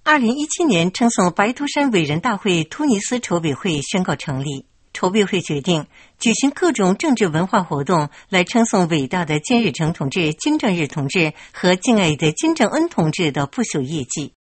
2017年称颂白头山伟人大会突尼斯筹备会宣告成立。筹备会决定举行各种政治文化活动来称颂伟大的金日成同志、金正日同志和敬爱的金正恩同志的不朽业绩。